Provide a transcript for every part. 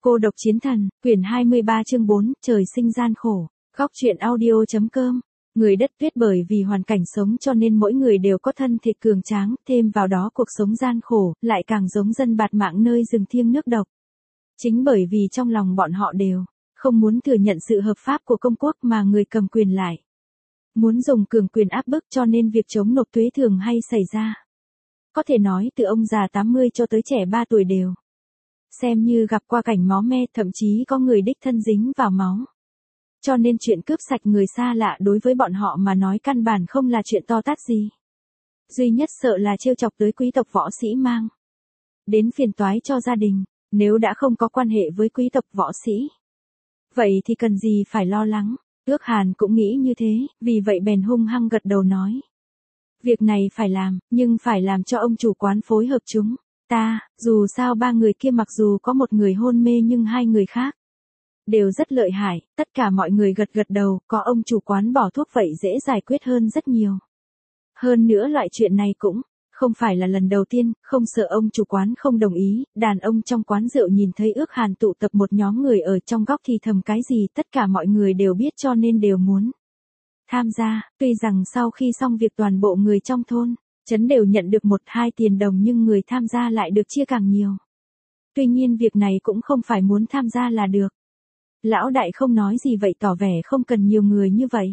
Cô độc chiến thần, quyển 23 chương 4, trời sinh gian khổ. Góc truyện audio.com. Người đất tuyết bởi vì hoàn cảnh sống cho nên mỗi người đều có thân thịt cường tráng, thêm vào đó cuộc sống gian khổ, lại càng giống dân bạt mạng nơi rừng thiêng nước độc. Chính bởi vì trong lòng bọn họ đều không muốn thừa nhận sự hợp pháp của công quốc mà người cầm quyền lại muốn dùng cường quyền áp bức, cho nên việc chống nộp thuế thường hay xảy ra. Có thể nói từ ông già 80 cho tới trẻ 3 tuổi đều xem như gặp qua cảnh máu me, thậm chí có người đích thân dính vào máu. Cho nên chuyện cướp sạch người xa lạ đối với bọn họ mà nói căn bản không là chuyện to tát gì. Duy nhất sợ là trêu chọc tới quý tộc võ sĩ mang đến phiền toái cho gia đình. Nếu đã không có quan hệ với quý tộc võ sĩ, vậy thì cần gì phải lo lắng. Ước Hàn cũng nghĩ như thế, vì vậy bèn hung hăng gật đầu nói: việc này phải làm, nhưng phải làm cho ông chủ quán phối hợp chúng ta. Dù sao ba người kia mặc dù có một người hôn mê nhưng hai người khác đều rất lợi hại. Tất cả mọi người gật gật đầu, có ông chủ quán bỏ thuốc vậy dễ giải quyết hơn rất nhiều. Hơn nữa loại chuyện này cũng không phải là lần đầu tiên, không sợ ông chủ quán không đồng ý. Đàn ông trong quán rượu nhìn thấy Ước Hàn tụ tập một nhóm người ở trong góc thì thầm cái gì, tất cả mọi người đều biết cho nên đều muốn tham gia. Tuy rằng sau khi xong việc toàn bộ người trong thôn trấn đều nhận được 1-2 tiền đồng nhưng người tham gia lại được chia càng nhiều. Tuy nhiên việc này cũng không phải muốn tham gia là được. Lão đại không nói gì vậy tỏ vẻ không cần nhiều người như vậy.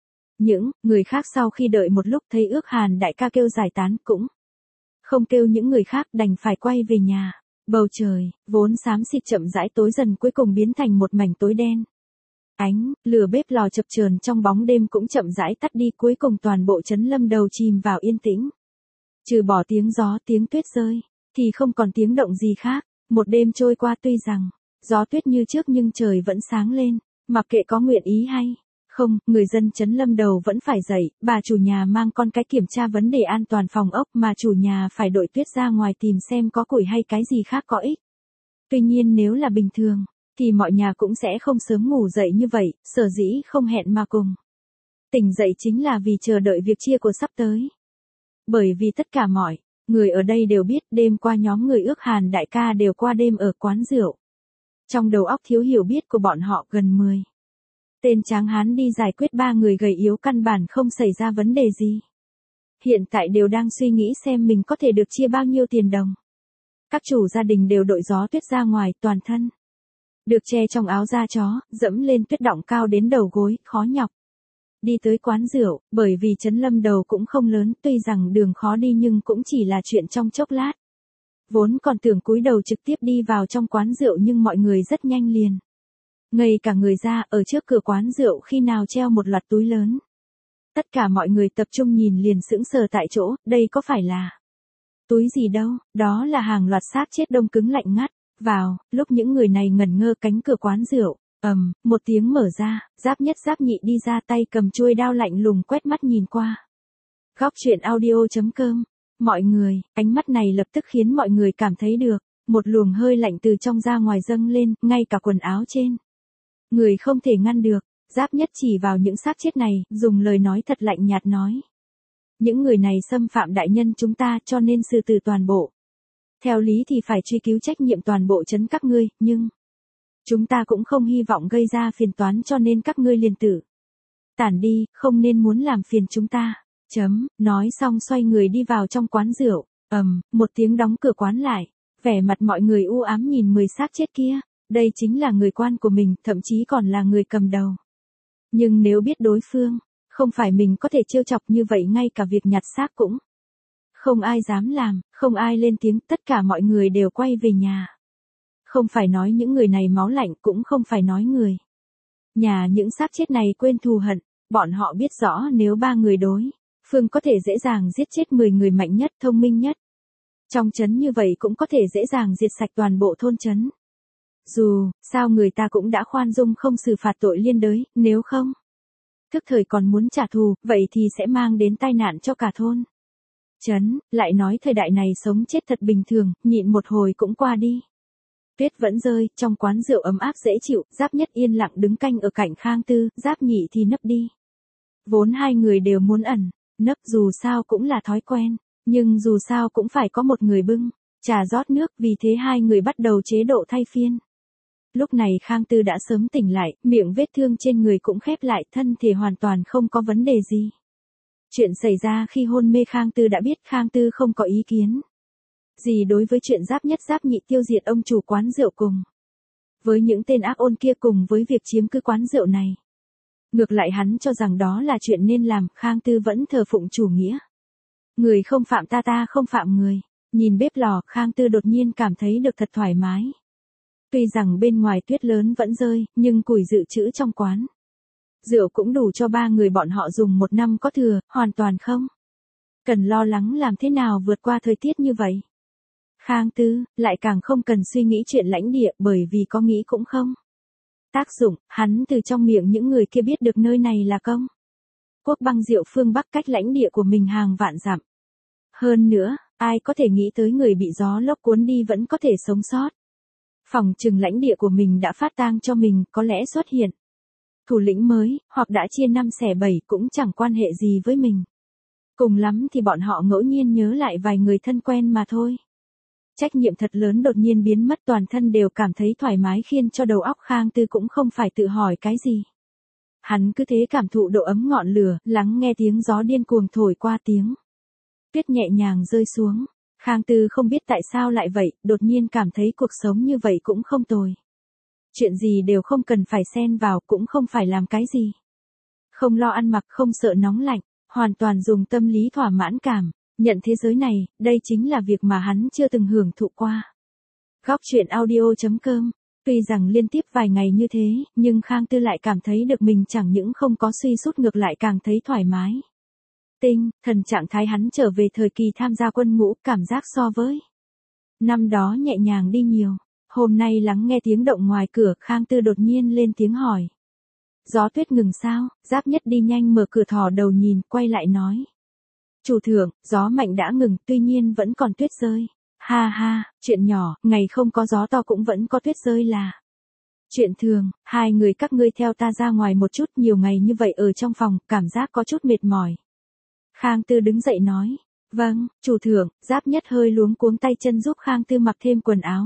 Những người khác sau khi đợi một lúc thấy Ước Hàn đại ca kêu giải tán cũng không kêu những người khác, đành phải quay về nhà. Bầu trời vốn xám xịt chậm rãi tối dần, cuối cùng biến thành một mảnh tối đen. Ánh lửa bếp lò chập chờn trong bóng đêm cũng chậm rãi tắt đi, cuối cùng toàn bộ trấn Lâm Đầu chìm vào yên tĩnh. Trừ bỏ tiếng gió, tiếng tuyết rơi, thì không còn tiếng động gì khác. Một đêm trôi qua, tuy rằng gió tuyết như trước nhưng trời vẫn sáng lên. Mặc kệ có nguyện ý hay không, người dân trấn Lâm Đầu vẫn phải dậy. Bà chủ nhà mang con cái kiểm tra vấn đề an toàn phòng ốc, mà chủ nhà phải đội tuyết ra ngoài tìm xem có củi hay cái gì khác có ích. Tuy nhiên nếu là bình thường thì mọi nhà cũng sẽ không sớm ngủ dậy như vậy, sở dĩ không hẹn mà cùng tỉnh dậy chính là vì chờ đợi việc chia của sắp tới. Bởi vì tất cả mọi người ở đây đều biết đêm qua nhóm người Ước Hàn đại ca đều qua đêm ở quán rượu. Trong đầu óc thiếu hiểu biết của bọn họ gần 10 tên tráng hán đi giải quyết 3 người gầy yếu căn bản không xảy ra vấn đề gì. Hiện tại đều đang suy nghĩ xem mình có thể được chia bao nhiêu tiền đồng. Các chủ gia đình đều đội gió tuyết ra ngoài, toàn thân được che trong áo da chó, dẫm lên tuyết đọng cao đến đầu gối, khó nhọc đi tới quán rượu. Bởi vì trấn Lâm Đầu cũng không lớn, tuy rằng đường khó đi nhưng cũng chỉ là chuyện trong chốc lát. Vốn còn tưởng cúi đầu trực tiếp đi vào trong quán rượu nhưng mọi người rất nhanh liền ngây cả người ra. Ở trước cửa quán rượu khi nào treo một loạt túi lớn. Tất cả mọi người tập trung nhìn liền sững sờ tại chỗ, đây có phải là túi gì đâu, đó là hàng loạt xác chết đông cứng lạnh ngắt. Vào lúc những người này ngẩn ngơ, cánh cửa quán rượu một tiếng mở ra, Giáp Nhất Giáp Nhị đi ra, tay cầm chuôi đao lạnh lùng quét mắt nhìn qua. Góc truyện audio.com. Mọi người, ánh mắt này lập tức khiến mọi người cảm thấy được một luồng hơi lạnh từ trong ra ngoài dâng lên, ngay cả quần áo trên người không thể ngăn được. Giáp Nhất chỉ vào những xác chết này, dùng lời nói thật lạnh nhạt nói: những người này xâm phạm đại nhân chúng ta, cho nên xử tử toàn bộ. Theo lý thì phải truy cứu trách nhiệm toàn bộ trấn các ngươi, nhưng chúng ta cũng không hy vọng gây ra phiền toán, cho nên các ngươi liền tử tản đi, không nên muốn làm phiền chúng ta. Nói xong xoay người đi vào trong quán rượu. Một tiếng đóng cửa quán lại. Vẻ mặt mọi người u ám nhìn 10 xác chết kia. Đây chính là người quan của mình, thậm chí còn là người cầm đầu. Nhưng nếu biết đối phương không phải mình có thể trêu chọc như vậy, ngay cả việc nhặt xác cũng không ai dám làm, không ai lên tiếng, tất cả mọi người đều quay về nhà. Không phải nói những người này máu lạnh, cũng không phải nói người nhà những xác chết này quên thù hận. Bọn họ biết rõ nếu 3 người đối phương có thể dễ dàng giết chết 10 người mạnh nhất, thông minh nhất trong trấn, như vậy cũng có thể dễ dàng diệt sạch toàn bộ thôn trấn. Dù sao người ta cũng đã khoan dung không xử phạt tội liên đới, nếu không thức thời còn muốn trả thù, vậy thì sẽ mang đến tai nạn cho cả thôn trấn. Lại nói thời đại này sống chết thật bình thường, nhịn một hồi cũng qua đi. Tuyết vẫn rơi, trong quán rượu ấm áp dễ chịu. Giáp Nhất yên lặng đứng canh ở cạnh Khang Tư, Giáp Nhị thì nấp đi. Vốn hai người đều muốn ẩn nấp, dù sao cũng là thói quen, nhưng dù sao cũng phải có một người bưng trà rót nước, vì thế hai người bắt đầu chế độ thay phiên Lúc này Khang Tư đã sớm tỉnh lại, miệng vết thương trên người cũng khép lại, thân thể hoàn toàn không có vấn đề gì. Chuyện xảy ra khi hôn mê Khang Tư đã biết, Khang Tư không có ý kiến gì đối với chuyện Giáp Nhất Giáp Nhị tiêu diệt ông chủ quán rượu cùng với những tên ác ôn kia cùng với việc chiếm cứ quán rượu này. Ngược lại hắn cho rằng đó là chuyện nên làm, Khang Tư vẫn thờ phụng chủ nghĩa. Người không phạm ta, ta không phạm người. Nhìn bếp lò, Khang Tư đột nhiên cảm thấy được thật thoải mái. Tuy rằng bên ngoài tuyết lớn vẫn rơi, nhưng củi dự trữ trong quán rượu cũng đủ cho 3 người bọn họ dùng 1 năm có thừa, hoàn toàn không cần lo lắng làm thế nào vượt qua thời tiết như vậy. Khang Tư lại càng không cần suy nghĩ chuyện lãnh địa, bởi vì có nghĩ cũng không tác dụng, hắn từ trong miệng những người kia biết được nơi này là công quốc băng rượu phương Bắc, cách lãnh địa của mình hàng vạn dặm. Hơn nữa, ai có thể nghĩ tới người bị gió lốc cuốn đi vẫn có thể sống sót. Phòng trừng lãnh địa của mình đã phát tang cho mình, có lẽ xuất hiện thủ lĩnh mới, hoặc đã chia 5 xẻ 7 cũng chẳng quan hệ gì với mình. Cùng lắm thì bọn họ ngẫu nhiên nhớ lại vài người thân quen mà thôi. Trách nhiệm thật lớn đột nhiên biến mất, toàn thân đều cảm thấy thoải mái, khiến cho đầu óc Khang Tư cũng không phải tự hỏi cái gì. Hắn cứ thế cảm thụ độ ấm ngọn lửa, lắng nghe tiếng gió điên cuồng thổi qua, tiếng tuyết nhẹ nhàng rơi xuống. Khang Tư không biết tại sao lại vậy, đột nhiên cảm thấy cuộc sống như vậy cũng không tồi. Chuyện gì đều không cần phải xen vào, cũng không phải làm cái gì. Không lo ăn mặc, không sợ nóng lạnh, hoàn toàn dùng tâm lý thỏa mãn cảm nhận thế giới này, đây chính là việc mà hắn chưa từng hưởng thụ qua. Góc truyện audio.com. Tuy rằng liên tiếp vài ngày như thế, nhưng Khang Tư lại cảm thấy được mình chẳng những không có suy sút, ngược lại càng thấy thoải mái. Tinh thần trạng thái hắn trở về thời kỳ tham gia quân ngũ, cảm giác so với năm đó nhẹ nhàng đi nhiều. Hôm nay lắng nghe tiếng động ngoài cửa, Khang Tư đột nhiên lên tiếng hỏi. Gió tuyết ngừng sao? Giáp Nhất đi nhanh mở cửa, thò đầu nhìn, quay lại nói. Chủ thượng, gió mạnh đã ngừng, tuy nhiên vẫn còn tuyết rơi. Ha ha, chuyện nhỏ, ngày không có gió to cũng vẫn có tuyết rơi là chuyện thường. Hai người các ngươi theo ta ra ngoài một chút, nhiều ngày như vậy ở trong phòng, cảm giác có chút mệt mỏi. Khang Tư đứng dậy nói. Vâng, chủ thượng. Giáp Nhất hơi luống cuống tay chân giúp Khang Tư mặc thêm quần áo,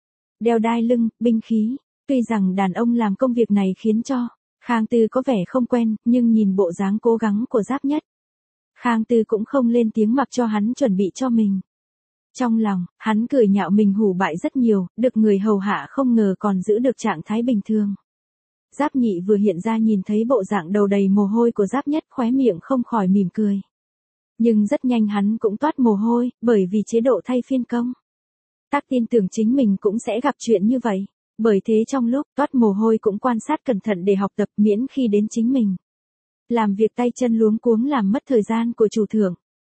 đeo đai lưng, binh khí. Tuy rằng đàn ông làm công việc này khiến cho Khang Tư có vẻ không quen, nhưng nhìn bộ dáng cố gắng của Giáp Nhất, Khang Tư cũng không lên tiếng mặc cho hắn chuẩn bị cho mình. Trong lòng, hắn cười nhạo mình hủ bại rất nhiều, được người hầu hạ không ngờ còn giữ được trạng thái bình thường. Giáp Nhị vừa hiện ra nhìn thấy bộ dạng đầu đầy mồ hôi của Giáp Nhất, khóe miệng không khỏi mỉm cười. Nhưng rất nhanh hắn cũng toát mồ hôi, bởi vì chế độ thay phiên công tác tin tưởng chính mình cũng sẽ gặp chuyện như vậy. Bởi thế trong lúc toát mồ hôi cũng quan sát cẩn thận để học tập, miễn khi đến chính mình làm việc tay chân luống cuống làm mất thời gian của chủ thượng.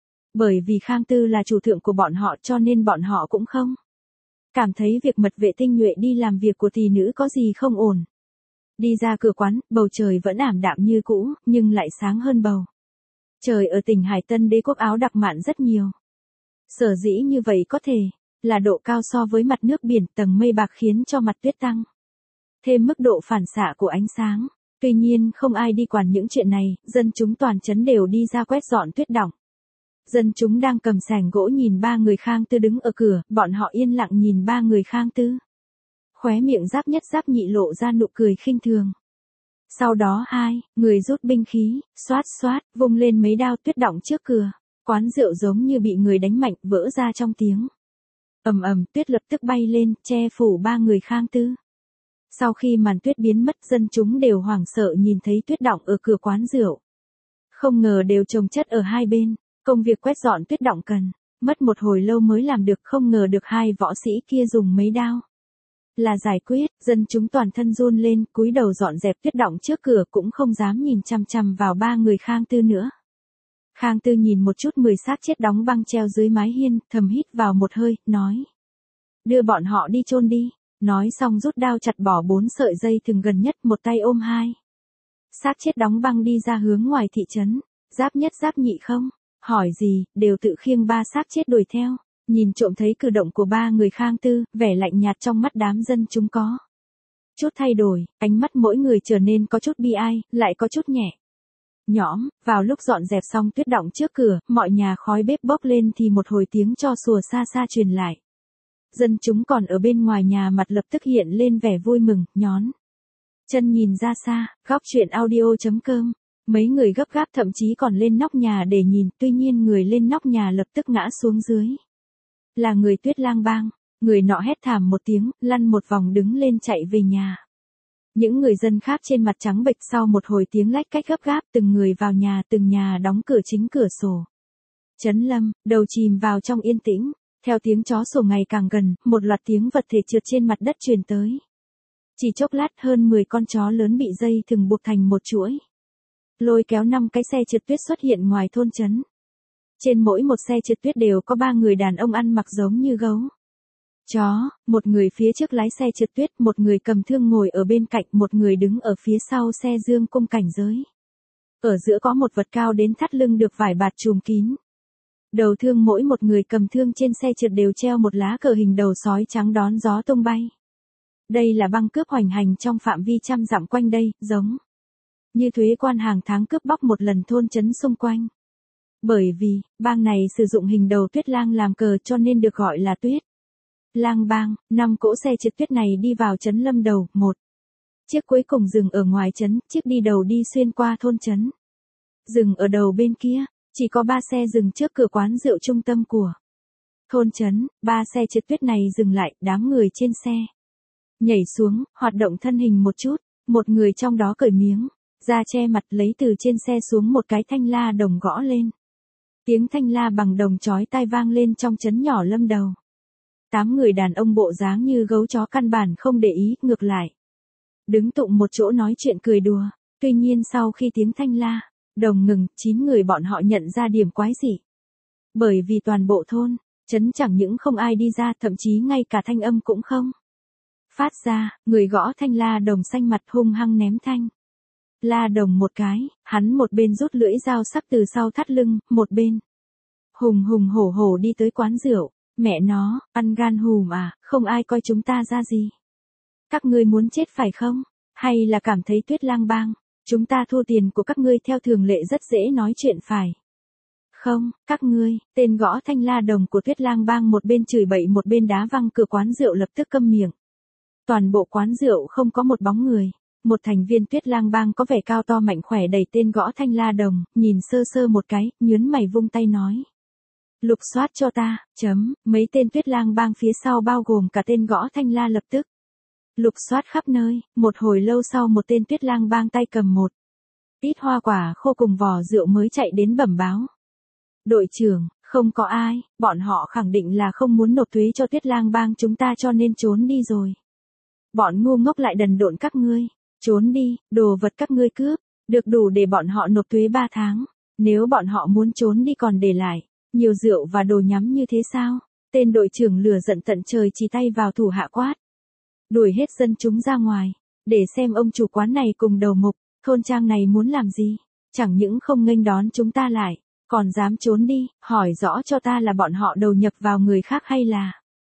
Bởi vì Khang Tư là chủ thượng của bọn họ, cho nên bọn họ cũng không cảm thấy việc mật vệ tinh nhuệ đi làm việc của tỷ nữ có gì không ổn. Đi ra cửa quán, bầu trời vẫn ảm đạm như cũ, nhưng lại sáng hơn bầu trời ở tỉnh Hải Tân Đế quốc Áo Đặc Mạn rất nhiều. Sở dĩ như vậy có thể là độ cao so với mặt nước biển, tầng mây bạc khiến cho mặt tuyết tăng thêm mức độ phản xạ của ánh sáng. Tuy nhiên không ai đi quản những chuyện này, dân chúng toàn trấn đều đi ra quét dọn tuyết đọng. Dân chúng đang cầm sẻng gỗ nhìn 3 người Khang Tư đứng ở cửa, bọn họ yên lặng nhìn 3 người Khang Tư. Khóe miệng Giáp Nhất Giáp Nhị lộ ra nụ cười khinh thường. Sau đó 2 người rút binh khí, xoát xoát, vung lên mấy đao, tuyết đọng trước cửa quán rượu giống như bị người đánh mạnh, vỡ ra trong tiếng ầm ầm, tuyết lập tức bay lên, che phủ 3 người Khang Tư. Sau khi màn tuyết biến mất, dân chúng đều hoảng sợ nhìn thấy tuyết đọng ở cửa quán rượu. Không ngờ đều chồng chất ở hai bên, công việc quét dọn tuyết đọng cần mất một hồi lâu mới làm được, không ngờ được 2 võ sĩ kia dùng mấy đao là giải quyết. Dân chúng toàn thân run lên, cúi đầu dọn dẹp tuyết đọng trước cửa, cũng không dám nhìn chằm chằm vào 3 người Khang Tư nữa. Khang Tư nhìn một chút 10 xác chết đóng băng treo dưới mái hiên, thầm hít vào một hơi, nói. Đưa bọn họ đi chôn đi. Nói xong rút đao chặt bỏ 4 sợi dây thừng gần nhất, một tay ôm 2 xác chết đóng băng đi ra hướng ngoài thị trấn. Giáp Nhất Giáp Nhị không hỏi gì, đều tự khiêng 3 xác chết đuổi theo. Nhìn trộm thấy cử động của 3 người Khang Tư, vẻ lạnh nhạt trong mắt đám dân chúng có chút thay đổi, ánh mắt mỗi người trở nên có chút bi ai, lại có chút nhẹ nhõm. Vào lúc dọn dẹp xong tuyết đọng trước cửa, mọi nhà khói bếp bốc lên thì một hồi tiếng tro sủa xa xa truyền lại. Dân chúng còn ở bên ngoài nhà mặt lập tức hiện lên vẻ vui mừng, nhón chân nhìn ra xa. Góc chuyện audio.com. Mấy người gấp gáp thậm chí còn lên nóc nhà để nhìn, tuy nhiên người lên nóc nhà lập tức ngã xuống dưới. Là người Tuyết Lang Bang. Người nọ hét thảm một tiếng, lăn một vòng đứng lên chạy về nhà. Những người dân khác trên mặt trắng bệch sau một hồi tiếng lách cách gấp gáp, từng người vào nhà, từng nhà đóng cửa chính cửa sổ. Trấn Lâm, đầu chìm vào trong yên tĩnh. Theo tiếng chó sủa ngày càng gần, một loạt tiếng vật thể trượt trên mặt đất truyền tới. Chỉ chốc lát hơn 10 con chó lớn bị dây thừng buộc thành một chuỗi. Lôi kéo 5 cái xe trượt tuyết xuất hiện ngoài thôn trấn. Trên mỗi một xe trượt tuyết đều có 3 người đàn ông ăn mặc giống như gấu. Chó, một người phía trước lái xe trượt tuyết, một người cầm thương ngồi ở bên cạnh, một người đứng ở phía sau xe dương cung cảnh giới. Ở giữa có một vật cao đến thắt lưng được vải bạt trùm kín. Đầu thương mỗi một người cầm thương trên xe trượt đều treo một lá cờ hình đầu sói trắng đón gió tung bay. Đây là băng cướp hoành hành trong phạm vi trăm dặm quanh đây, giống như thuế quan hàng tháng cướp bóc một lần thôn trấn xung quanh. Bởi vì, bang này sử dụng hình đầu tuyết lang làm cờ cho nên được gọi là Tuyết Lang Bang. 5 cỗ xe trượt tuyết này đi vào trấn Lâm đầu, một chiếc cuối cùng dừng ở ngoài trấn, chiếc đi đầu đi xuyên qua thôn trấn. Dừng ở đầu bên kia, chỉ có 3 xe dừng trước cửa quán rượu trung tâm của thôn trấn. 3 xe trượt tuyết này dừng lại, đám người trên xe nhảy xuống, hoạt động thân hình một chút, một người trong đó cởi miếng ra che mặt, lấy từ trên xe xuống một cái thanh la đồng gõ lên. Tiếng thanh la bằng đồng chói tai vang lên trong trấn nhỏ Lâm đầu. 8 người đàn ông bộ dáng như gấu chó căn bản không để ý, ngược lại đứng tụng một chỗ nói chuyện cười đùa. Tuy nhiên sau khi tiếng thanh la đồng ngừng, 9 người bọn họ nhận ra điểm quái dị. Bởi vì toàn bộ thôn trấn chẳng những không ai đi ra, thậm chí ngay cả thanh âm cũng không phát ra. Người gõ thanh la đồng xanh mặt hung hăng ném thanh la đồng một cái, hắn một bên rút lưỡi dao sắc từ sau thắt lưng, một bên hùng hùng hổ hổ đi tới quán rượu. Mẹ nó, ăn gan hùm à, không ai coi chúng ta ra gì. Các ngươi muốn chết phải không? Hay là cảm thấy Tuyết Lang Bang, chúng ta thu tiền của các ngươi theo thường lệ rất dễ nói chuyện phải không? Các ngươi, tên gõ thanh la đồng của Tuyết Lang Bang một bên chửi bậy một bên đá văng cửa quán rượu lập tức câm miệng. Toàn bộ quán rượu không có một bóng người. Một thành viên Tuyết Lang Bang có vẻ cao to mạnh khỏe đẩy tên gõ thanh la đồng, nhìn sơ sơ một cái, nhướng mày vung tay nói. Lục soát cho ta, mấy tên Tuyết Lang Bang phía sau bao gồm cả tên gõ thanh la lập tức lục soát khắp nơi. Một hồi lâu sau một tên Tuyết Lang Bang tay cầm một ít hoa quả khô cùng vò rượu mới chạy đến bẩm báo. Đội trưởng, không có ai, bọn họ khẳng định là không muốn nộp thuế cho Tuyết Lang Bang chúng ta cho nên trốn đi rồi. Bọn ngu ngốc lại đần độn các ngươi, trốn đi, đồ vật các ngươi cướp, được đủ để bọn họ nộp thuế 3 tháng. Nếu bọn họ muốn trốn đi còn để lại nhiều rượu và đồ nhắm như thế sao? Tên đội trưởng lửa giận tận trời chỉ tay vào thủ hạ quát. Đuổi hết dân chúng ra ngoài, để xem ông chủ quán này cùng đầu mục, thôn trang này muốn làm gì. Chẳng những không nghênh đón chúng ta lại, còn dám trốn đi, hỏi rõ cho ta là bọn họ đầu nhập vào người khác hay là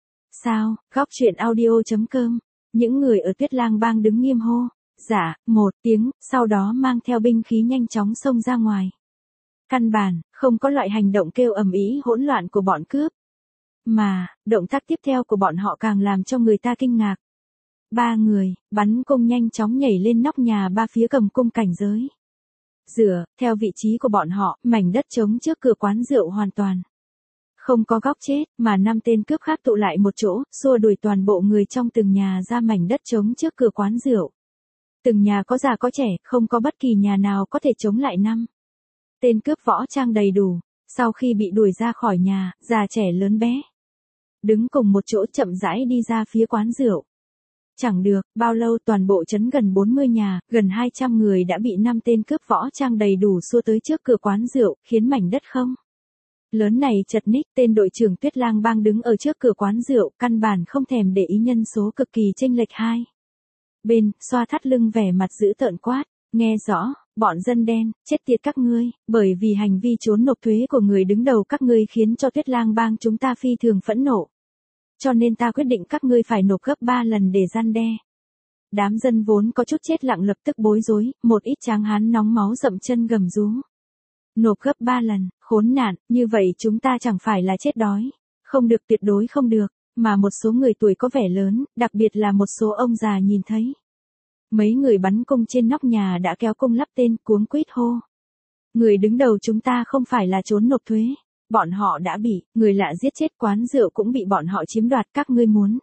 sao? Góc chuyện audio.com. Những người ở Tuyết Lang Bang đứng nghiêm hô. Dạ, một tiếng, sau đó mang theo binh khí nhanh chóng xông ra ngoài. Căn bản, không có loại hành động kêu ầm ĩ hỗn loạn của bọn cướp. Mà, động tác tiếp theo của bọn họ càng làm cho người ta kinh ngạc. 3 người, bắn cung nhanh chóng nhảy lên nóc nhà 3 phía cầm cung cảnh giới. Dựa, theo vị trí của bọn họ, mảnh đất trống trước cửa quán rượu hoàn toàn không có góc chết, mà 5 tên cướp khác tụ lại một chỗ, xua đuổi toàn bộ người trong từng nhà ra mảnh đất trống trước cửa quán rượu. Từng nhà có già có trẻ, không có bất kỳ nhà nào có thể chống lại 5 tên cướp võ trang đầy đủ. Sau khi bị đuổi ra khỏi nhà, già trẻ lớn bé đứng cùng một chỗ chậm rãi đi ra phía quán rượu. Chẳng được, bao lâu toàn bộ trấn gần 40 nhà, gần 200 người đã bị 5 tên cướp võ trang đầy đủ xua tới trước cửa quán rượu, khiến mảnh đất không lớn này chật ních. Tên đội trưởng Tuyết Lang Bang đứng ở trước cửa quán rượu, căn bản không thèm để ý nhân số cực kỳ chênh lệch hai bên, xoa thắt lưng vẻ mặt dữ tợn quát. Nghe rõ, bọn dân đen, chết tiệt các ngươi, bởi vì hành vi trốn nộp thuế của người đứng đầu các ngươi khiến cho Tuyết Lang Bang chúng ta phi thường phẫn nộ. Cho nên ta quyết định các ngươi phải nộp gấp 3 lần để răn đe. Đám dân vốn có chút chết lặng lập tức bối rối, một ít tráng hán nóng máu dậm chân gầm rú. Nộp gấp 3 lần, khốn nạn, như vậy chúng ta chẳng phải là chết đói. Không được, tuyệt đối không được. Mà một số người tuổi có vẻ lớn, đặc biệt là một số ông già nhìn thấy. Mấy người bắn cung trên nóc nhà đã kéo cung lắp tên cuống quýt hô. Người đứng đầu chúng ta không phải là trốn nộp thuế. Bọn họ đã bị người lạ giết chết, quán rượu cũng bị bọn họ chiếm đoạt, các ngươi muốn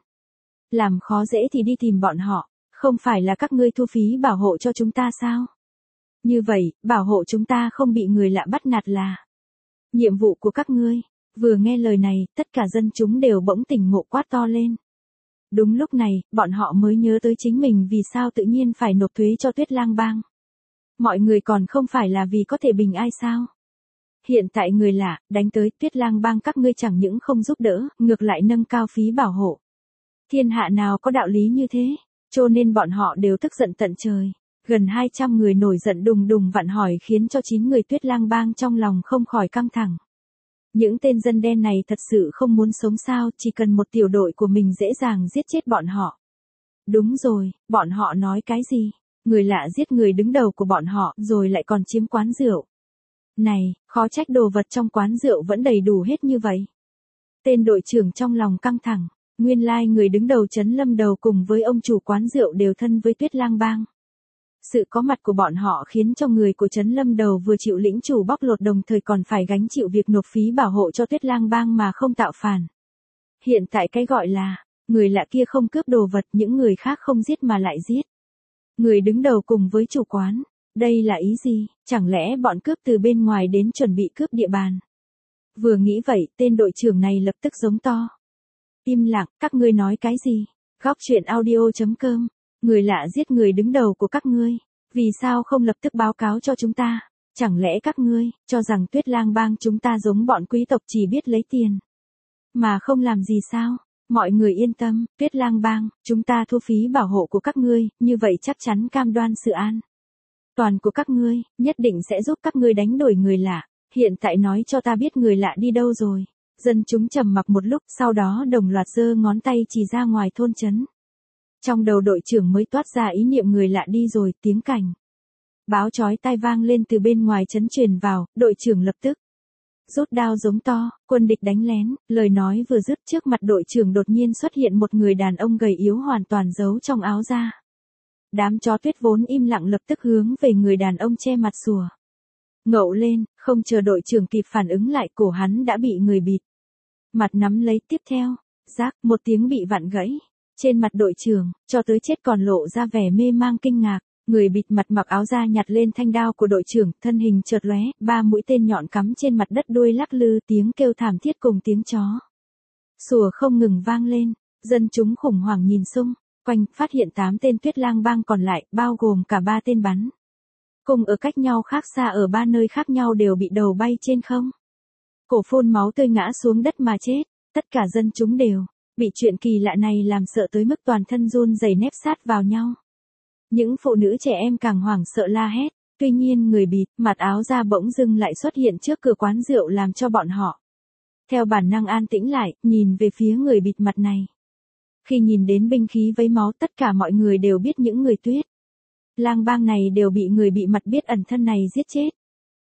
làm khó dễ thì đi tìm bọn họ, không phải là các ngươi thu phí bảo hộ cho chúng ta sao? Như vậy, bảo hộ chúng ta không bị người lạ bắt nạt là nhiệm vụ của các ngươi. Vừa nghe lời này, tất cả dân chúng đều bỗng tỉnh ngộ quát to lên. Đúng lúc này, bọn họ mới nhớ tới chính mình vì sao tự nhiên phải nộp thuế cho Tuyết Lang Bang. Mọi người còn không phải là vì có thể bình ai sao? Hiện tại người lạ, đánh tới Tuyết Lang Bang các ngươi chẳng những không giúp đỡ, ngược lại nâng cao phí bảo hộ. Thiên hạ nào có đạo lý như thế, cho nên bọn họ đều tức giận tận trời. Gần 200 người nổi giận đùng đùng vặn hỏi khiến cho 9 người Tuyết Lang Bang trong lòng không khỏi căng thẳng. Những tên dân đen này thật sự không muốn sống sao, chỉ cần một tiểu đội của mình dễ dàng giết chết bọn họ. Đúng rồi, bọn họ nói cái gì? Người lạ giết người đứng đầu của bọn họ rồi lại còn chiếm quán rượu. Này, khó trách đồ vật trong quán rượu vẫn đầy đủ hết như vậy. Tên đội trưởng trong lòng căng thẳng, nguyên lai người đứng đầu Trấn Lâm Đầu cùng với ông chủ quán rượu đều thân với Tuyết Lang Bang. Sự có mặt của bọn họ khiến cho người của Trấn Lâm Đầu vừa chịu lĩnh chủ bóc lột đồng thời còn phải gánh chịu việc nộp phí bảo hộ cho Tuyết Lang Bang mà không tạo phản. Hiện tại cái gọi là, người lạ kia không cướp đồ vật, những người khác không giết mà lại giết. Người đứng đầu cùng với chủ quán, đây là ý gì, chẳng lẽ bọn cướp từ bên ngoài đến chuẩn bị cướp địa bàn. Vừa nghĩ vậy, tên đội trưởng này lập tức giống to. Im lặng, các ngươi nói cái gì? Góc truyện audio.com. Người lạ giết người đứng đầu của các ngươi, vì sao không lập tức báo cáo cho chúng ta? Chẳng lẽ các ngươi cho rằng Tuyết Lang Bang chúng ta giống bọn quý tộc chỉ biết lấy tiền mà không làm gì sao? Mọi người yên tâm, Tuyết Lang Bang, chúng ta thu phí bảo hộ của các ngươi, như vậy chắc chắn cam đoan sự an toàn của các ngươi, nhất định sẽ giúp các ngươi đánh đuổi người lạ. Hiện tại nói cho ta biết người lạ đi đâu rồi? Dân chúng trầm mặc một lúc, sau đó đồng loạt giơ ngón tay chỉ ra ngoài thôn trấn. Trong đầu đội trưởng mới toát ra ý niệm người lạ đi rồi, tiếng cảnh báo chói tai vang lên từ bên ngoài trấn truyền vào, đội trưởng lập tức rút đao giống to, quân địch đánh lén, lời nói vừa dứt trước mặt đội trưởng đột nhiên xuất hiện một người đàn ông gầy yếu hoàn toàn giấu trong áo da. Đám chó tuyết vốn im lặng lập tức hướng về người đàn ông che mặt sủa ngậu lên, không chờ đội trưởng kịp phản ứng lại, cổ hắn đã bị người bịt mặt nắm lấy, tiếp theo, rác, một tiếng bị vặn gãy. Trên mặt đội trưởng, cho tới chết còn lộ ra vẻ mê mang kinh ngạc, người bịt mặt mặc áo da nhặt lên thanh đao của đội trưởng, thân hình chợt lóe, 3 mũi tên nhọn cắm trên mặt đất, đuôi lắc lư, tiếng kêu thảm thiết cùng tiếng chó sủa không ngừng vang lên. Dân chúng khủng hoảng nhìn xung quanh, phát hiện 8 tên Tuyết Lang Bang còn lại, bao gồm cả 3 tên bắn cùng ở cách nhau khác xa ở 3 nơi khác nhau đều bị đầu bay trên không. Cổ phun máu tươi ngã xuống đất mà chết, tất cả dân chúng đều bị chuyện kỳ lạ này làm sợ tới mức toàn thân run rẩy nép sát vào nhau. Những phụ nữ trẻ em càng hoảng sợ la hét, tuy nhiên người bịt mặt áo da bỗng dưng lại xuất hiện trước cửa quán rượu làm cho bọn họ theo bản năng an tĩnh lại, nhìn về phía người bịt mặt này. Khi nhìn đến binh khí vấy máu, tất cả mọi người đều biết những người Tuyết Lang Bang này đều bị người bị mặt biết ẩn thân này giết chết.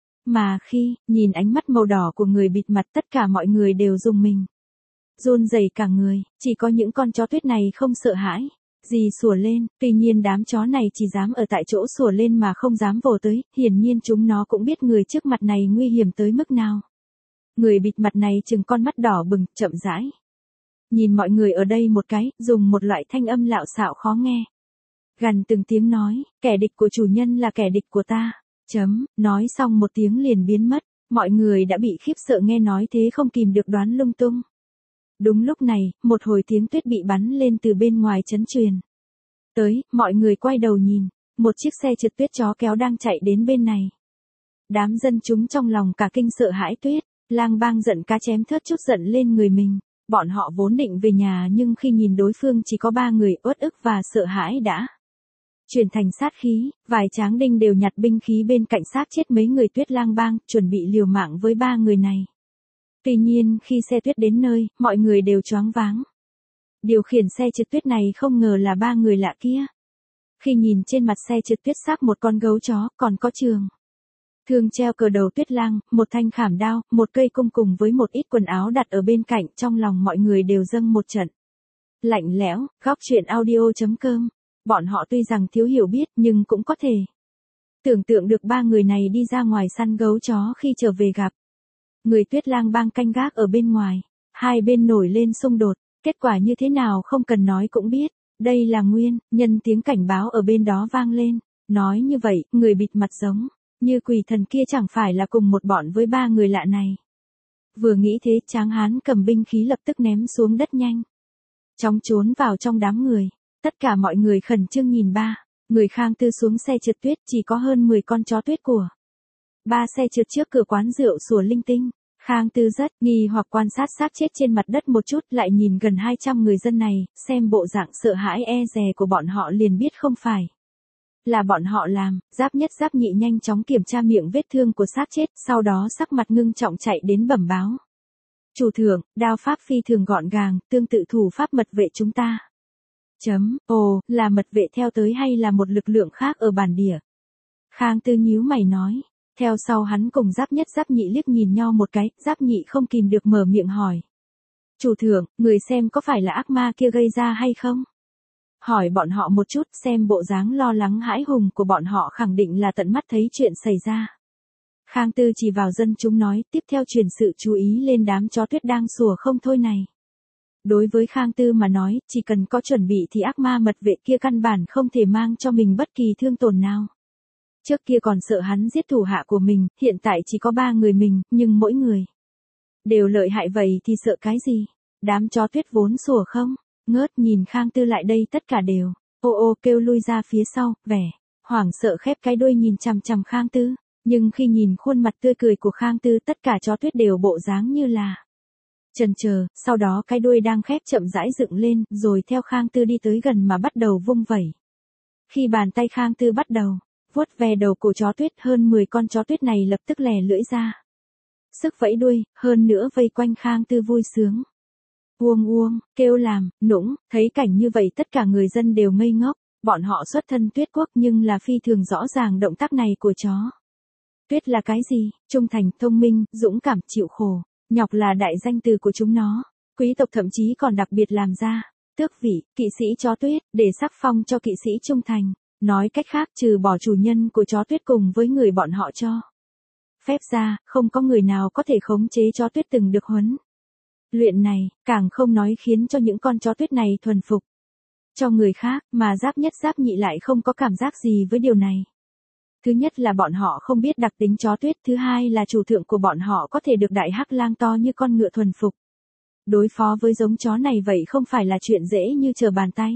Mà khi nhìn ánh mắt màu đỏ của người bịt mặt, tất cả mọi người đều rùng mình, run rẩy cả người, chỉ có những con chó tuyết này không sợ hãi gì sủa lên, tuy nhiên đám chó này chỉ dám ở tại chỗ sủa lên mà không dám vồ tới, hiển nhiên chúng nó cũng biết người trước mặt này nguy hiểm tới mức nào. Người bịt mặt này trừng con mắt đỏ bừng, chậm rãi nhìn mọi người ở đây một cái, dùng một loại thanh âm lạo xạo khó nghe, gằn từng tiếng nói, kẻ địch của chủ nhân là kẻ địch của ta. Nói xong một tiếng liền biến mất, mọi người đã bị khiếp sợ nghe nói thế không kìm được đoán lung tung. Đúng lúc này, một hồi tiếng tuyết bị bắn lên từ bên ngoài trấn truyền tới, mọi người quay đầu nhìn, một chiếc xe trượt tuyết chó kéo đang chạy đến bên này. Đám dân chúng trong lòng cả kinh sợ hãi. Tuyết Lang Bang giận cá chém thớt chút giận lên người mình, bọn họ vốn định về nhà nhưng khi nhìn đối phương chỉ có 3 người, uất ức và sợ hãi đã chuyển thành sát khí, vài tráng đinh đều nhặt binh khí bên cạnh xác chết mấy người Tuyết Lang Bang, chuẩn bị liều mạng với 3 người này. Tuy nhiên, khi xe tuyết đến nơi, mọi người đều choáng váng. Điều khiển xe trượt tuyết này không ngờ là 3 người lạ kia. Khi nhìn trên mặt xe trượt tuyết xác một con gấu chó, còn có trường thương treo cờ đầu Tuyết Lang, một thanh khảm đao, một cây cung cùng với một ít quần áo đặt ở bên cạnh, trong lòng mọi người đều dâng một trận Lạnh lẽo, góc chuyện audio.com. Bọn họ tuy rằng thiếu hiểu biết nhưng cũng có thể tưởng tượng được ba người này đi ra ngoài săn gấu chó khi trở về gặp người Tuyết Lang Bang canh gác ở bên ngoài. Hai bên nổi lên xung đột, kết quả như thế nào không cần nói cũng biết. Đây là Nguyên, nhân tiếng cảnh báo ở bên đó vang lên. Nói như vậy, người bịt mặt giống như quỷ thần kia chẳng phải là cùng một bọn với ba người lạ này. Vừa nghĩ thế, Tráng Hán cầm binh khí lập tức ném xuống đất nhanh chóng trốn vào trong đám người. Tất cả mọi người khẩn trương nhìn ba người Khang Tư xuống xe trượt tuyết, chỉ có hơn 10 con chó tuyết của ba xe trượt trước cửa quán rượu sủa linh tinh. Khang Tư rất nghi hoặc quan sát xác chết trên mặt đất một chút, lại nhìn gần 200 người dân này, xem bộ dạng sợ hãi e dè của bọn họ liền biết không phải là bọn họ làm. Giáp Nhất Giáp Nhị nhanh chóng kiểm tra miệng vết thương của xác chết, sau đó sắc mặt ngưng trọng chạy đến bẩm báo. Chủ thượng, đao pháp phi thường gọn gàng, tương tự thủ pháp mật vệ chúng ta. Ồ, là mật vệ theo tới hay là một lực lượng khác ở bản địa? Khang Tư nhíu mày nói. Theo sau hắn cùng Giáp Nhất Giáp Nhị liếc nhìn nhau một cái, Giáp Nhị không kìm được mở miệng hỏi. Chủ thượng, người xem có phải là ác ma kia gây ra hay không? Hỏi bọn họ một chút, xem bộ dáng lo lắng hãi hùng của bọn họ khẳng định là tận mắt thấy chuyện xảy ra. Khang Tư chỉ vào dân chúng nói, tiếp theo truyền sự chú ý lên đám chó tuyết đang sủa không thôi này. Đối với Khang Tư mà nói, chỉ cần có chuẩn bị thì ác ma mật vệ kia căn bản không thể mang cho mình bất kỳ thương tổn nào. Trước kia còn sợ hắn giết thủ hạ của mình, hiện tại chỉ có 3 người mình, nhưng mỗi người đều lợi hại, vậy thì sợ cái gì? Đám chó tuyết vốn sủa không ngớt nhìn Khang Tư lại đây tất cả đều ô kêu lui ra phía sau, vẻ hoảng sợ khép cái đuôi nhìn chằm chằm Khang Tư. Nhưng khi nhìn khuôn mặt tươi cười của Khang Tư, tất cả chó tuyết đều bộ dáng như là chần chờ, sau đó cái đuôi đang khép chậm rãi dựng lên, rồi theo Khang Tư đi tới gần mà bắt đầu vung vẩy. Khi bàn tay Khang Tư bắt đầu vuốt ve đầu của chó tuyết, hơn 10 con chó tuyết này lập tức lè lưỡi ra sức vẫy đuôi, hơn nữa vây quanh Khang Tư vui sướng uông kêu làm nũng. Thấy cảnh như vậy tất cả người dân đều ngây ngốc. Bọn họ xuất thân Tuyết quốc nhưng là phi thường rõ ràng động tác này của chó tuyết là cái gì. Trung thành, thông minh, dũng cảm, chịu khổ nhọc là đại danh từ của chúng nó. Quý tộc thậm chí còn đặc biệt làm ra tước vị kỵ sĩ chó tuyết để sắc phong cho kỵ sĩ trung thành. Nói cách khác, trừ bỏ chủ nhân của chó tuyết cùng với người bọn họ cho phép ra, không có người nào có thể khống chế chó tuyết từng được huấn luyện này, càng không nói khiến cho những con chó tuyết này thuần phục cho người khác, mà Giáp Nhất Giáp Nhị lại không có cảm giác gì với điều này. Thứ nhất là bọn họ không biết đặc tính chó tuyết, thứ hai là chủ thượng của bọn họ có thể được đại hắc lang to như con ngựa thuần phục. Đối phó với giống chó này vậy không phải là chuyện dễ như trở bàn tay.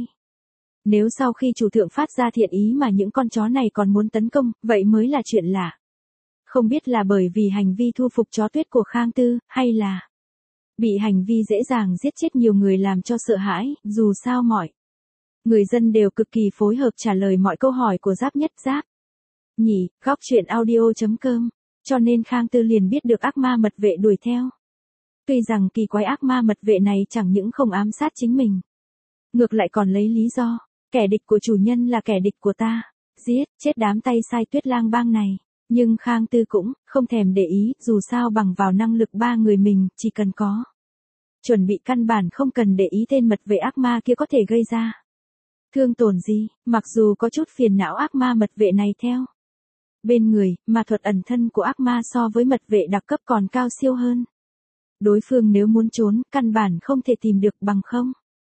Nếu sau khi chủ thượng phát ra thiện ý mà những con chó này còn muốn tấn công, vậy mới là chuyện lạ. Không biết là bởi vì hành vi thu phục chó tuyết của Khang Tư, hay là bị hành vi dễ dàng giết chết nhiều người làm cho sợ hãi. Dù sao mọi người dân đều cực kỳ phối hợp trả lời mọi câu hỏi của Giáp Nhất Giáp Nhị, góc chuyện audio.com, cho nên Khang Tư liền biết được ác ma mật vệ đuổi theo. Tuy rằng kỳ quái ác ma mật vệ này chẳng những không ám sát chính mình, ngược lại còn lấy lý do, kẻ địch của chủ nhân là kẻ địch của ta, giết chết đám tay sai Tuyết Lang Bang này. Nhưng Khang Tư cũng không thèm để ý, dù sao bằng vào năng lực 3 người mình, chỉ cần có chuẩn bị căn bản không cần để ý tên mật vệ ác ma kia có thể gây ra thương tổn gì. Mặc dù có chút phiền não ác ma mật vệ này theo bên người, mà thuật ẩn thân của ác ma so với mật vệ đặc cấp còn cao siêu hơn. Đối phương nếu muốn trốn, căn bản không thể tìm được, bằng không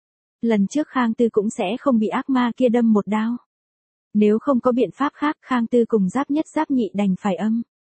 lần trước Khang Tư cũng sẽ không bị ác ma kia đâm một đao. Nếu không có biện pháp khác, Khang Tư cùng Giáp Nhất Giáp Nhị đành phải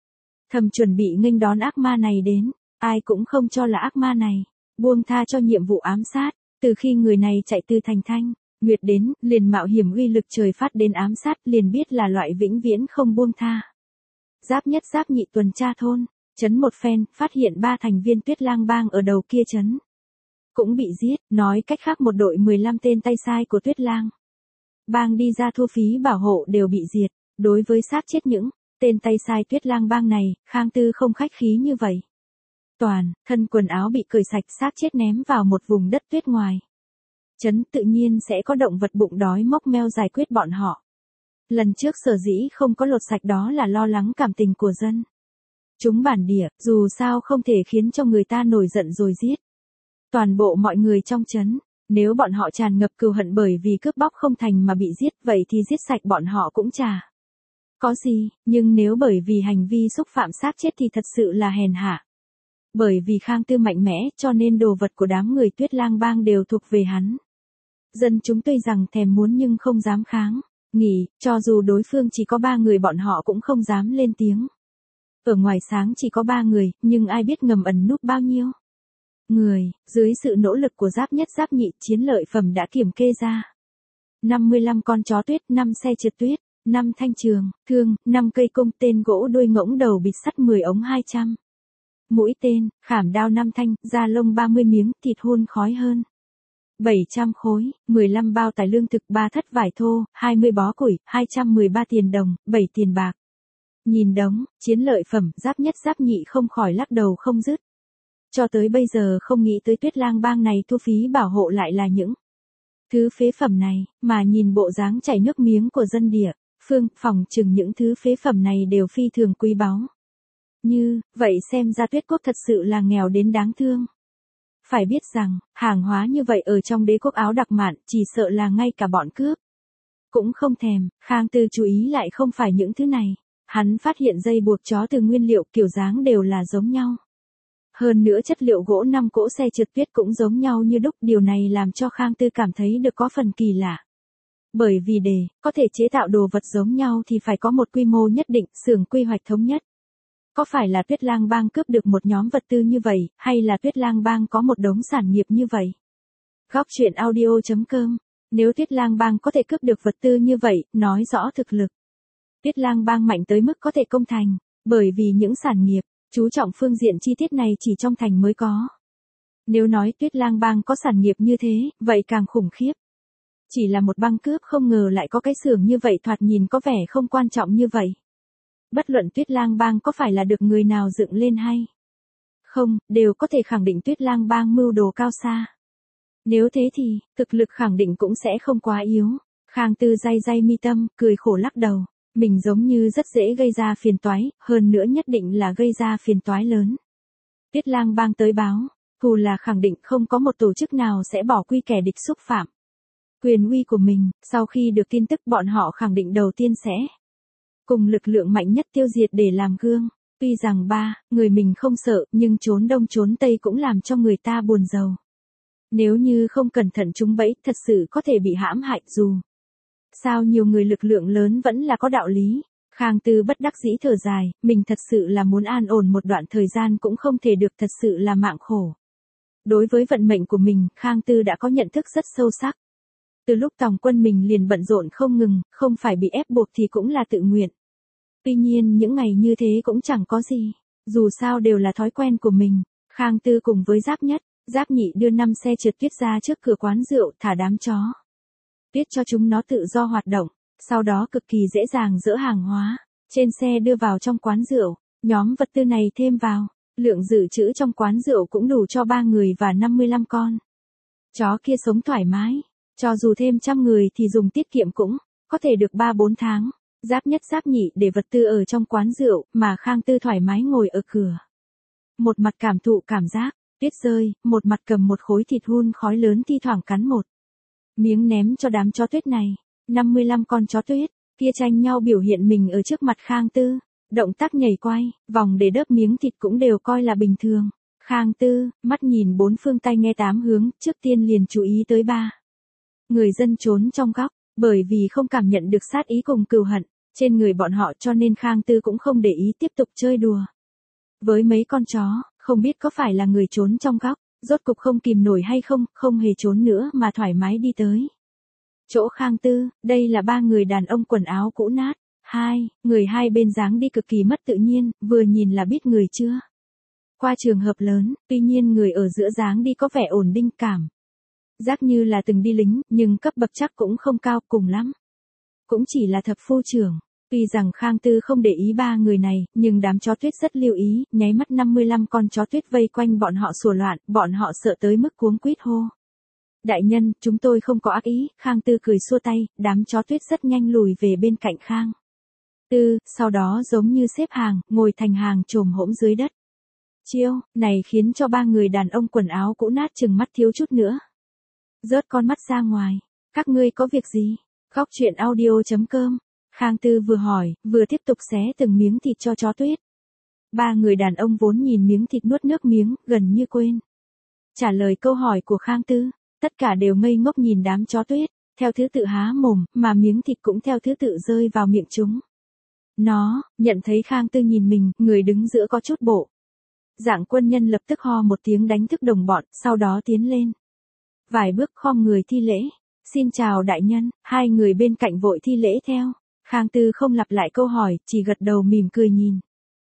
thầm chuẩn bị nghênh đón ác ma này đến. Ai cũng không cho là ác ma này buông tha cho nhiệm vụ ám sát. Từ khi người này chạy từ thành Thanh Nguyệt đến, liền mạo hiểm uy lực trời phát đến ám sát, liền biết là loại vĩnh viễn không buông tha. Giáp Nhất Giáp Nhị tuần tra thôn trấn một phen, phát hiện 3 thành viên Tuyết Lang Bang ở đầu kia trấn cũng bị giết. Nói cách khác, một đội 15 tên tay sai của Tuyết Lang Bang đi ra thu phí bảo hộ đều bị diệt. Đối với xác chết những tên tay sai Tuyết Lang Bang này, Khang Tư không khách khí như vậy. Toàn thân quần áo bị cởi sạch, xác chết ném vào một vùng đất tuyết ngoài trấn, tự nhiên sẽ có động vật bụng đói mốc meo giải quyết bọn họ. Lần trước sở dĩ không có lột sạch đó là lo lắng cảm tình của dân chúng bản địa, dù sao không thể khiến cho người ta nổi giận rồi giết toàn bộ mọi người trong trấn. Nếu bọn họ tràn ngập cừu hận bởi vì cướp bóc không thành mà bị giết, vậy thì giết sạch bọn họ cũng chả có gì, nhưng nếu bởi vì hành vi xúc phạm xác chết thì thật sự là hèn hạ. Bởi vì Khang Tư mạnh mẽ, cho nên đồ vật của đám người Tuyết Lang Bang đều thuộc về hắn. Dân chúng tuy rằng thèm muốn nhưng không dám kháng nghị, cho dù đối phương chỉ có 3 người bọn họ cũng không dám lên tiếng. Ở ngoài sáng chỉ có 3 người, nhưng ai biết ngầm ẩn núp bao nhiêu người. Dưới sự nỗ lực của Giáp Nhất Giáp Nhị, chiến lợi phẩm đã kiểm kê ra 55 con chó tuyết, 5 xe trượt tuyết, 5 thanh trường, thương, 5 cây cung tên gỗ đuôi ngỗng đầu bịt sắt 10 ống 200. Mũi tên, khảm đao 5 thanh, da lông 30 miếng, thịt hun khói hơn 700 khối, 15 bao tải lương thực, 3 thất vải thô, 20 bó củi, 213 tiền đồng, 7 tiền bạc. Nhìn đống chiến lợi phẩm, Giáp Nhất Giáp Nhị không khỏi lắc đầu không dứt. Cho tới bây giờ không nghĩ tới Tuyết Lang Bang này thu phí bảo hộ lại là những thứ phế phẩm này, mà nhìn bộ dáng chảy nước miếng của dân địa phương, phòng chừng những thứ phế phẩm này đều phi thường quý báu. Như vậy xem ra Tuyết Quốc thật sự là nghèo đến đáng thương. Phải biết rằng, hàng hóa như vậy ở trong đế quốc Áo Đặc Mạn, chỉ sợ là ngay cả bọn cướp cũng không thèm. Khang Tư chú ý lại không phải những thứ này. Hắn phát hiện dây buộc chó từ nguyên liệu kiểu dáng đều là giống nhau. Hơn nữa chất liệu gỗ 5 cỗ xe trượt tuyết cũng giống nhau như đúc, điều này làm cho Khang Tư cảm thấy được có phần kỳ lạ. Bởi vì để có thể chế tạo đồ vật giống nhau thì phải có một quy mô nhất định, xưởng quy hoạch thống nhất. Có phải là Tuyết Lang Bang cướp được một nhóm vật tư như vậy, hay là Tuyết Lang Bang có một đống sản nghiệp như vậy? Góc truyện audio.com. Nếu Tuyết Lang Bang có thể cướp được vật tư như vậy, nói rõ thực lực Tuyết Lang Bang mạnh tới mức có thể công thành, bởi vì những sản nghiệp chú trọng phương diện chi tiết này chỉ trong thành mới có. Nếu nói Tuyết Lang Bang có sản nghiệp như thế, vậy càng khủng khiếp. Chỉ là một băng cướp không ngờ lại có cái xưởng như vậy, thoạt nhìn có vẻ không quan trọng như vậy. Bất luận Tuyết Lang Bang có phải là được người nào dựng lên hay không, đều có thể khẳng định Tuyết Lang Bang mưu đồ cao xa. Nếu thế thì, thực lực khẳng định cũng sẽ không quá yếu. Khang Tư day day mi tâm, cười khổ lắc đầu. Mình giống như rất dễ gây ra phiền toái, hơn nữa nhất định là gây ra phiền toái lớn. Tuyết Lang Bang tới báo, thù là khẳng định không có một tổ chức nào sẽ bỏ quy kẻ địch xúc phạm quyền uy của mình. Sau khi được tin tức, bọn họ khẳng định đầu tiên sẽ cùng lực lượng mạnh nhất tiêu diệt để làm gương. Tuy rằng người mình không sợ, nhưng trốn đông trốn tây cũng làm cho người ta buồn rầu. Nếu như không cẩn thận trúng bẫy, thật sự có thể bị hãm hại. Dù sao nhiều người lực lượng lớn vẫn là có đạo lý. Khang Tư bất đắc dĩ thở dài, mình thật sự là muốn an ổn một đoạn thời gian cũng không thể được, thật sự là mạng khổ. Đối với vận mệnh của mình, Khang Tư đã có nhận thức rất sâu sắc. Từ lúc tòng quân mình liền bận rộn không ngừng, không phải bị ép buộc thì cũng là tự nguyện. Tuy nhiên những ngày như thế cũng chẳng có gì, dù sao đều là thói quen của mình. Khang Tư cùng với Giáp Nhất, Giáp Nhị đưa 5 xe trượt tuyết ra trước cửa quán rượu, thả đám chó tuyết cho chúng nó tự do hoạt động, sau đó cực kỳ dễ dàng dỡ hàng hóa trên xe đưa vào trong quán rượu. Nhóm vật tư này thêm vào, lượng dự trữ trong quán rượu cũng đủ cho 3 người và 55 con chó kia sống thoải mái. Cho dù thêm 100 người thì dùng tiết kiệm cũng có thể được 3-4 tháng. Giáp Nhất Giáp Nhị để vật tư ở trong quán rượu, mà Khang Tư thoải mái ngồi ở cửa. Một mặt cảm thụ cảm giác tuyết rơi, một mặt cầm một khối thịt hun khói lớn, thi thoảng cắn một miếng ném cho đám chó tuyết này. 55 con chó tuyết kia tranh nhau biểu hiện mình ở trước mặt Khang Tư. Động tác nhảy quay, vòng để đớp miếng thịt cũng đều coi là bình thường. Khang Tư, mắt nhìn bốn phương tay nghe tám hướng, trước tiên liền chú ý tới 3 người dân trốn trong góc, bởi vì không cảm nhận được sát ý cùng cừu hận trên người bọn họ, cho nên Khang Tư cũng không để ý, tiếp tục chơi đùa với mấy con chó. Không biết có phải là người trốn trong góc, rốt cục không kìm nổi hay không, không hề trốn nữa mà thoải mái đi tới chỗ Khang Tư. Đây là 3 người đàn ông quần áo cũ nát, người hai bên dáng đi cực kỳ mất tự nhiên, vừa nhìn là biết người chưa qua trường hợp lớn. Tuy nhiên người ở giữa dáng đi có vẻ ổn định, cảm giác như là từng đi lính, nhưng cấp bậc chắc cũng không cao, cùng lắm cũng chỉ là thập phu trưởng. Tuy rằng Khang Tư không để ý 3 người này, nhưng đám chó tuyết rất lưu ý, nháy mắt 55 con chó tuyết vây quanh bọn họ sủa loạn, bọn họ sợ tới mức cuống quýt hô: đại nhân, chúng tôi không có ác ý. Khang Tư cười xua tay, đám chó tuyết rất nhanh lùi về bên cạnh Khang Tư, sau đó giống như xếp hàng, ngồi thành hàng chồm hổm dưới đất. Chiêu này khiến cho 3 người đàn ông quần áo cũ nát trừng mắt thiếu chút nữa rớt con mắt ra ngoài. Các ngươi có việc gì? Góc chuyện audio.com. Khang Tư vừa hỏi, vừa tiếp tục xé từng miếng thịt cho chó Tuyết. Ba người đàn ông vốn nhìn miếng thịt nuốt nước miếng, gần như quên trả lời câu hỏi của Khang Tư. Tất cả đều ngây ngốc nhìn đám chó Tuyết, theo thứ tự há mồm, mà miếng thịt cũng theo thứ tự rơi vào miệng chúng. Nó, nhận thấy Khang Tư nhìn mình, người đứng giữa có chút bộ dạng quân nhân lập tức ho một tiếng đánh thức đồng bọn, sau đó tiến lên. Vài bước khom người thi lễ. Xin chào đại nhân, hai người bên cạnh vội thi lễ theo. Khang Tư không lặp lại câu hỏi, chỉ gật đầu mỉm cười nhìn.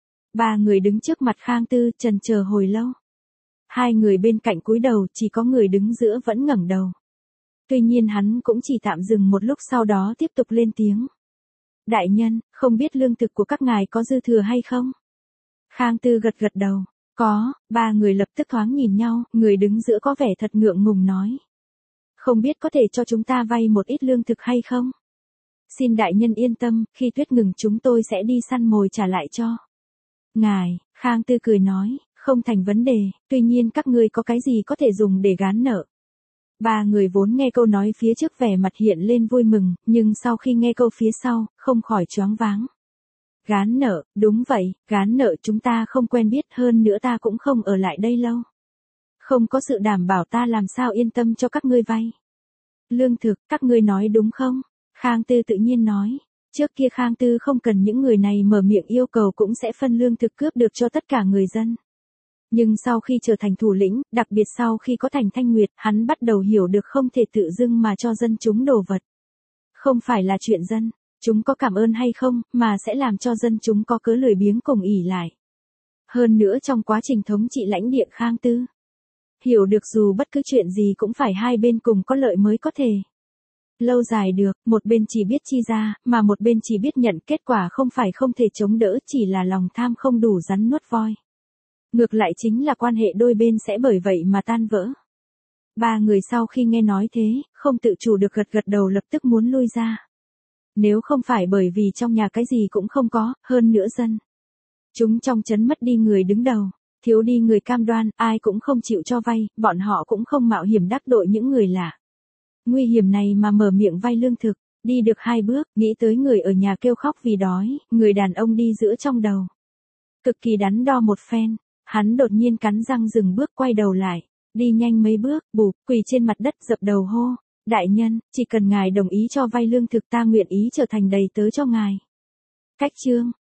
Ba người đứng trước mặt Khang Tư, chần chờ hồi lâu. Hai người bên cạnh cúi đầu, chỉ có người đứng giữa vẫn ngẩng đầu. Tuy nhiên hắn cũng chỉ tạm dừng một lúc sau đó tiếp tục lên tiếng. Đại nhân, không biết lương thực của các ngài có dư thừa hay không? Khang Tư gật gật đầu. Có, ba người lập tức thoáng nhìn nhau, người đứng giữa có vẻ thật ngượng ngùng nói. Không biết có thể cho chúng ta vay một ít lương thực hay không? Xin đại nhân yên tâm, khi Tuyết ngừng chúng tôi sẽ đi săn mồi trả lại cho ngài. Khang Tư cười nói, không thành vấn đề, tuy nhiên các ngươi có cái gì có thể dùng để gán nợ? Ba người vốn nghe câu nói phía trước vẻ mặt hiện lên vui mừng, nhưng sau khi nghe câu phía sau, không khỏi choáng váng. Gán nợ, đúng vậy, gán nợ chúng ta không quen biết, hơn nữa ta cũng không ở lại đây lâu. Không có sự đảm bảo ta làm sao yên tâm cho các ngươi vay. Lương thực, các ngươi nói đúng không? Khang Tư tự nhiên nói. Trước kia Khang Tư không cần những người này mở miệng yêu cầu cũng sẽ phân lương thực cướp được cho tất cả người dân. Nhưng sau khi trở thành thủ lĩnh, đặc biệt sau khi có Thành Thanh Nguyệt, hắn bắt đầu hiểu được không thể tự dưng mà cho dân chúng đồ vật. Không phải là chuyện dân chúng có cảm ơn hay không, mà sẽ làm cho dân chúng có cớ lười biếng cùng ỷ lại. Hơn nữa trong quá trình thống trị lãnh địa Khang Tư, hiểu được dù bất cứ chuyện gì cũng phải hai bên cùng có lợi mới có thể lâu dài được, một bên chỉ biết chi ra, mà một bên chỉ biết nhận, kết quả không phải không thể chống đỡ, chỉ là lòng tham không đủ rắn nuốt voi. Ngược lại chính là quan hệ đôi bên sẽ bởi vậy mà tan vỡ. Ba người sau khi nghe nói thế, không tự chủ được gật gật đầu lập tức muốn lui ra. Nếu không phải bởi vì trong nhà cái gì cũng không có, hơn nữa dân chúng trong trấn mất đi người đứng đầu, thiếu đi người cam đoan, ai cũng không chịu cho vay, bọn họ cũng không mạo hiểm đắc tội những người lạ nguy hiểm này mà mở miệng vay lương thực. Đi được hai bước, nghĩ tới người ở nhà kêu khóc vì đói, người đàn ông đi giữa trong đầu. Cực kỳ đắn đo một phen, hắn đột nhiên cắn răng dừng bước, quay đầu lại, đi nhanh mấy bước, bụp, quỳ trên mặt đất dập đầu hô. Đại nhân, chỉ cần ngài đồng ý cho vay lương thực ta nguyện ý trở thành đầy tớ cho ngài. Cách chương.